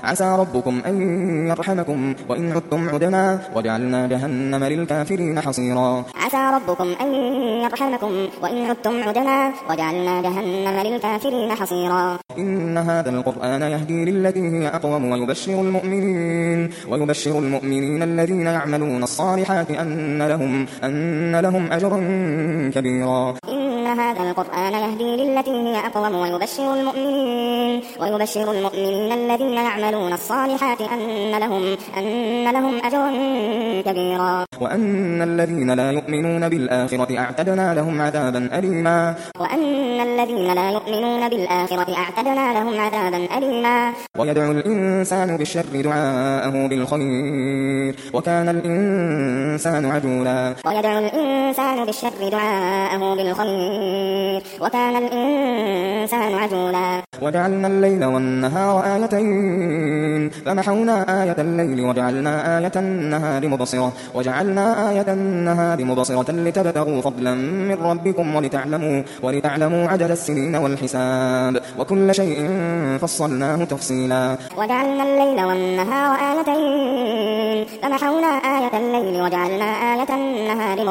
عسى ربكم أن يرحمكم وإن عدتم عدنا وجعلنا جهنم للكافرين حصيرا عسى ربكم أن يرحمكم وإن عدتم عدنا وجعلنا جهنم للكافرين حصيرا إن هذا القرآن يهدي للتي هي أقوم ويبشر المؤمنين الذين يعملون الصالحات أن لهم أجرا كبيرا إن هذا القرآن يهدي للتي هي أقوم ويبشر المؤمنين الذين يعملون الصالحات أن لهم أجرا كبيرا وأن الذين لا يؤمنون بالآخرة أعتدنا لهم عذابا أليما ويدعو الإنسان بالشر دعاءه بالخير وكان الإنسان عجولا وجعلنا الليل والنهار آيتين فمحونا آية الليل وجعلنا آية النهار مبصرة لتبتغوا فضلا من ربكم ولتعلموا عدد السنين والحساب وكل شيء فصلناه تفصيلا وجعلنا الليل والنهار آيتين فمحونا آية الليل وجعلنا آية النهار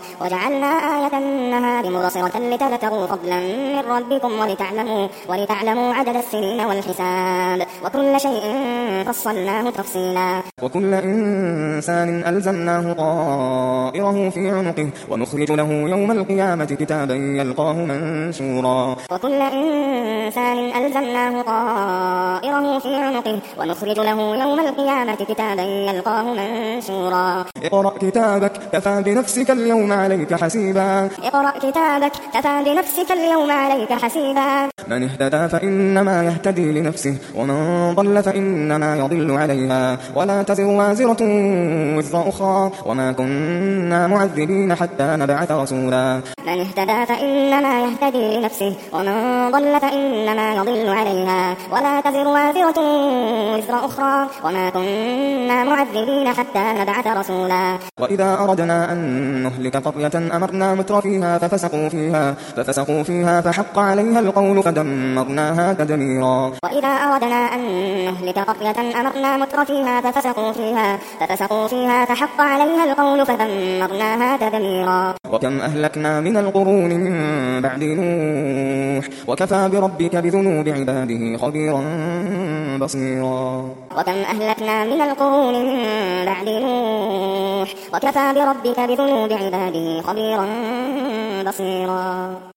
مبصرة لتبتغوا فضلا من ربكم ولتعلموا عدد السنين والحساب وكل شيء فصلناه تفصيلا وكل إنسان ألزمناه طائره في عنقه ونخرج له يوم القيامة كتابا يلقاه منشورا اقرأ كتابك كفى بنفسك اليوم عليك حسيبا من اهتدى فإنما يهتدي لنفسه ومن ضل فإنما يضل عليها ولا تزر وازرة وزر أخرى وما كنا معذبين حتى نبعث رسولا من اهتدى فإنما يهتدي لنفسه ومن ضل فإنما يضل عليها ولا تزر وازرة وزر أخرى وما كنا معذبين حتى نبعث رسولا وإذا أردنا أن نهلك قرية أمرنا مترفيها ففسقوا فيها فحق عليها القول فدمرناها تدميرا وإذا أردنا أن نهلك قرية أمرنا مترفيها ففسقوا فيها فحق عليها القول فدمرناها تدميرا وكم أهلكنا من القرون من بعد نوح وكفى بربك بذنوب عباده خبيرا بصيرا وكم أهلكنا من القرون من بعد نوح وكفى بربك بذنوب عباده خبيرا بصيرا